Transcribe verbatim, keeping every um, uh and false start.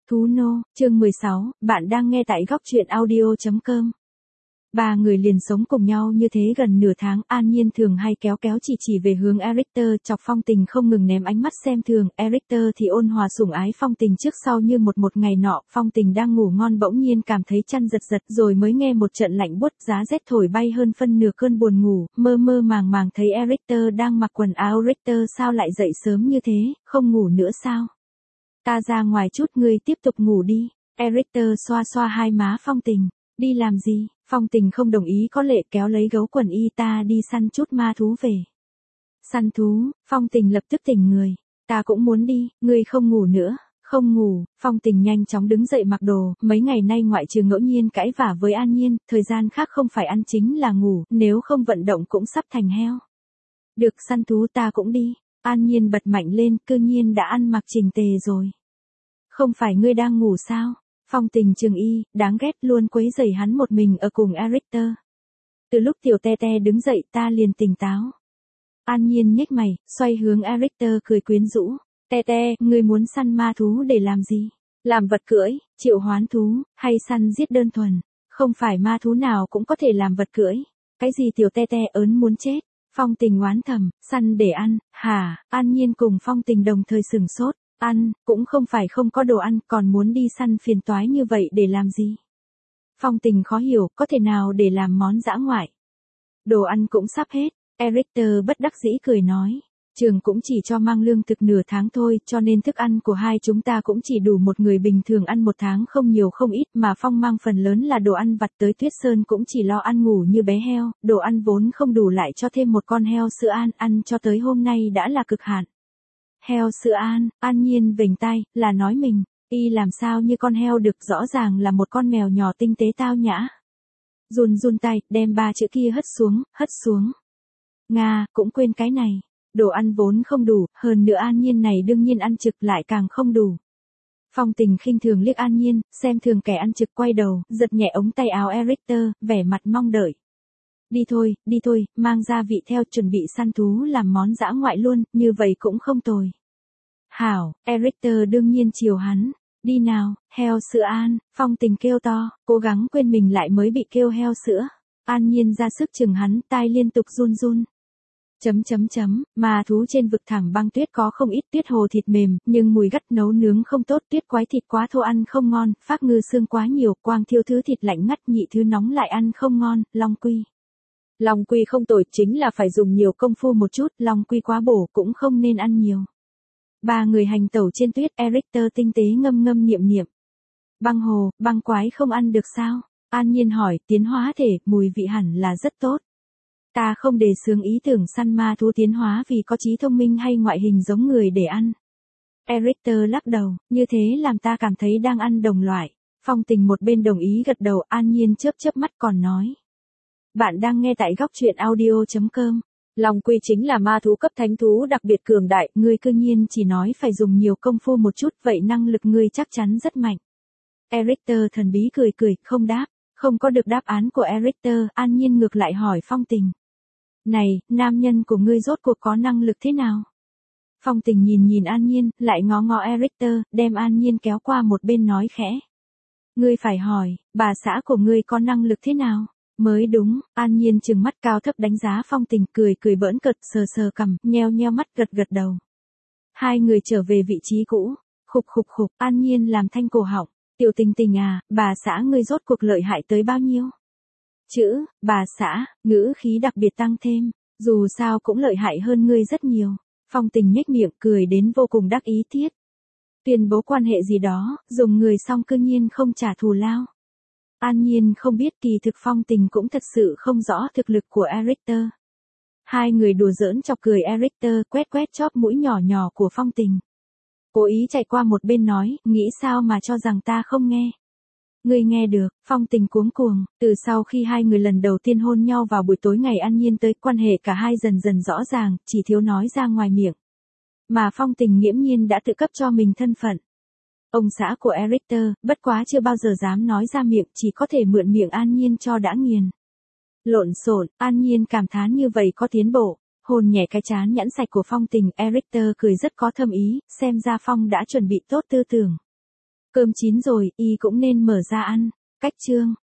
Thú nô, chương mười sáu, bạn đang nghe tại góc truyện audio chấm com. Ba người liền sống cùng nhau như thế gần nửa tháng, An Nhiên thường hay kéo kéo chỉ chỉ về hướng Erichter, chọc Phong Tình không ngừng ném ánh mắt xem thường, Erichter thì ôn hòa sủng ái Phong Tình trước sau như một một ngày nọ, Phong Tình đang ngủ ngon bỗng nhiên cảm thấy chăn giật giật rồi mới nghe một trận lạnh buốt, giá rét thổi bay hơn phân nửa cơn buồn ngủ, mơ mơ màng màng thấy Erichter đang mặc quần áo. Richter sao lại dậy sớm như thế, không ngủ nữa sao? Ta ra ngoài chút, ngươi tiếp tục ngủ đi. Erichter xoa xoa hai má Phong Tình. Đi làm gì? Phong Tình không đồng ý, có lệ kéo lấy gấu quần y, ta đi săn chút ma thú về. Săn thú? Phong Tình lập tức tỉnh người. Ta cũng muốn đi, ngươi không ngủ nữa. Không ngủ. Phong Tình nhanh chóng đứng dậy mặc đồ, mấy ngày nay ngoại trừ ngẫu nhiên cãi vả với An Nhiên, thời gian khác không phải ăn chính là ngủ, nếu không vận động cũng sắp thành heo. Được, săn thú ta cũng đi. An Nhiên bật mạnh lên, cư nhiên đã ăn mặc chỉnh tề rồi. Không phải ngươi đang ngủ sao? Phong Tình chừng y, đáng ghét, luôn quấy rầy hắn một mình ở cùng Erichter. Từ lúc tiểu te te đứng dậy ta liền tỉnh táo. An Nhiên nhếch mày, xoay hướng Erichter cười quyến rũ. Te te, ngươi muốn săn ma thú để làm gì? Làm vật cưỡi, triệu hoán thú, hay săn giết đơn thuần? Không phải ma thú nào cũng có thể làm vật cưỡi. Cái gì tiểu te te ớn muốn chết? Phong Tình oán thầm, săn để ăn, hả? An Nhiên cùng Phong Tình đồng thời sửng sốt. Ăn, cũng không phải không có đồ ăn, còn muốn đi săn phiền toái như vậy để làm gì? Phong Tình khó hiểu, có thể nào để làm món dã ngoại? Đồ ăn cũng sắp hết, Erichter bất đắc dĩ cười nói. Trường cũng chỉ cho mang lương thực nửa tháng thôi, cho nên thức ăn của hai chúng ta cũng chỉ đủ một người bình thường ăn một tháng, không nhiều không ít, mà Phong mang phần lớn là đồ ăn vặt, tới Tuyết Sơn cũng chỉ lo ăn ngủ như bé heo, đồ ăn vốn không đủ lại cho thêm một con heo sữa An, ăn cho tới hôm nay đã là cực hạn. Heo sữa An, An Nhiên vểnh tai, là nói mình, y làm sao như con heo được, rõ ràng là một con mèo nhỏ tinh tế tao nhã. Run run tay, đem ba chữ kia hất xuống, hất xuống. Nga, cũng quên cái này, đồ ăn vốn không đủ, hơn nữa An Nhiên này đương nhiên ăn trực lại càng không đủ. Phong Tình khinh thường liếc An Nhiên, xem thường kẻ ăn trực, quay đầu, giật nhẹ ống tay áo Erichter, vẻ mặt mong đợi. Đi thôi, đi thôi, mang gia vị theo, chuẩn bị săn thú làm món dã ngoại luôn, như vậy cũng không tồi. Hảo, Erichter đương nhiên chiều hắn. Đi nào, heo sữa An, Phong Tình kêu to, cố gắng quên mình lại mới bị kêu heo sữa. An Nhiên ra sức chừng hắn, tai liên tục run run. Chấm chấm chấm, mà thú trên vực thảm băng tuyết có không ít, tuyết hồ thịt mềm, nhưng mùi gắt nấu nướng không tốt, tuyết quái thịt quá thô ăn không ngon, phác ngư xương quá nhiều, quang thiêu thứ thịt lạnh ngắt, nhị thứ nóng lại ăn không ngon, long quy. Long quy không tồi, chính là phải dùng nhiều công phu một chút, long quy quá bổ cũng không nên ăn nhiều. Ba người hành tẩu trên tuyết, Erichter tinh tế ngâm ngâm niệm niệm. Băng hồ, băng quái không ăn được sao? An Nhiên hỏi, tiến hóa thể, mùi vị hẳn là rất tốt. Ta không đề xướng ý tưởng săn ma thú tiến hóa vì có trí thông minh hay ngoại hình giống người để ăn. Erichter lắc đầu, như thế làm ta cảm thấy đang ăn đồng loại. Phong Tình một bên đồng ý gật đầu, An Nhiên chớp chớp mắt còn nói. Bạn đang nghe tại góc truyện audio chấm com. Long quy chính là ma thú cấp thánh thú đặc biệt cường đại, ngươi cư nhiên chỉ nói phải dùng nhiều công phu một chút, vậy năng lực ngươi chắc chắn rất mạnh. Erichter thần bí cười cười, không đáp, không có được đáp án của Erichter, An Nhiên ngược lại hỏi Phong Tình. Này, nam nhân của ngươi rốt cuộc có năng lực thế nào? Phong Tình nhìn nhìn An Nhiên, lại ngó ngó Erichter, đem An Nhiên kéo qua một bên nói khẽ. Ngươi phải hỏi, bà xã của ngươi có năng lực thế nào? Mới đúng, An Nhiên trừng mắt cao thấp đánh giá Phong Tình, cười cười bỡn cợt, sờ sờ cằm, nheo nheo mắt, gật gật đầu. Hai người trở về vị trí cũ, khục khục khục, An Nhiên làm thanh cổ họng, tiểu Tình Tình à, bà xã ngươi rốt cuộc lợi hại tới bao nhiêu? Chữ, bà xã, ngữ khí đặc biệt tăng thêm, dù sao cũng lợi hại hơn ngươi rất nhiều. Phong Tình nhếch miệng cười đến vô cùng đắc ý tiết. Tuyên bố quan hệ gì đó, dùng người xong cư nhiên không trả thù lao. An Nhiên không biết, kỳ thực Phong Tình cũng thật sự không rõ thực lực của Erichter. Hai người đùa giỡn chọc cười, Erichter quét quét chóp mũi nhỏ nhỏ của Phong Tình. Cố ý chạy qua một bên nói, nghĩ sao mà cho rằng ta không nghe. Ngươi nghe được, Phong Tình cuống cuồng, từ sau khi hai người lần đầu tiên hôn nhau vào buổi tối ngày An Nhiên tới, quan hệ cả hai dần dần rõ ràng, chỉ thiếu nói ra ngoài miệng. Mà Phong Tình nghiễm nhiên đã tự cấp cho mình thân phận. Ông xã của Erichter, bất quá chưa bao giờ dám nói ra miệng, chỉ có thể mượn miệng An Nhiên cho đã nghiền. Lộn xộn, An Nhiên cảm thán như vậy có tiến bộ, hôn nhẹ cái trán nhẵn sạch của Phong Tình, Erichter cười rất có thâm ý, xem ra Phong đã chuẩn bị tốt tư tưởng. Cơm chín rồi, y cũng nên mở ra ăn. Cách chương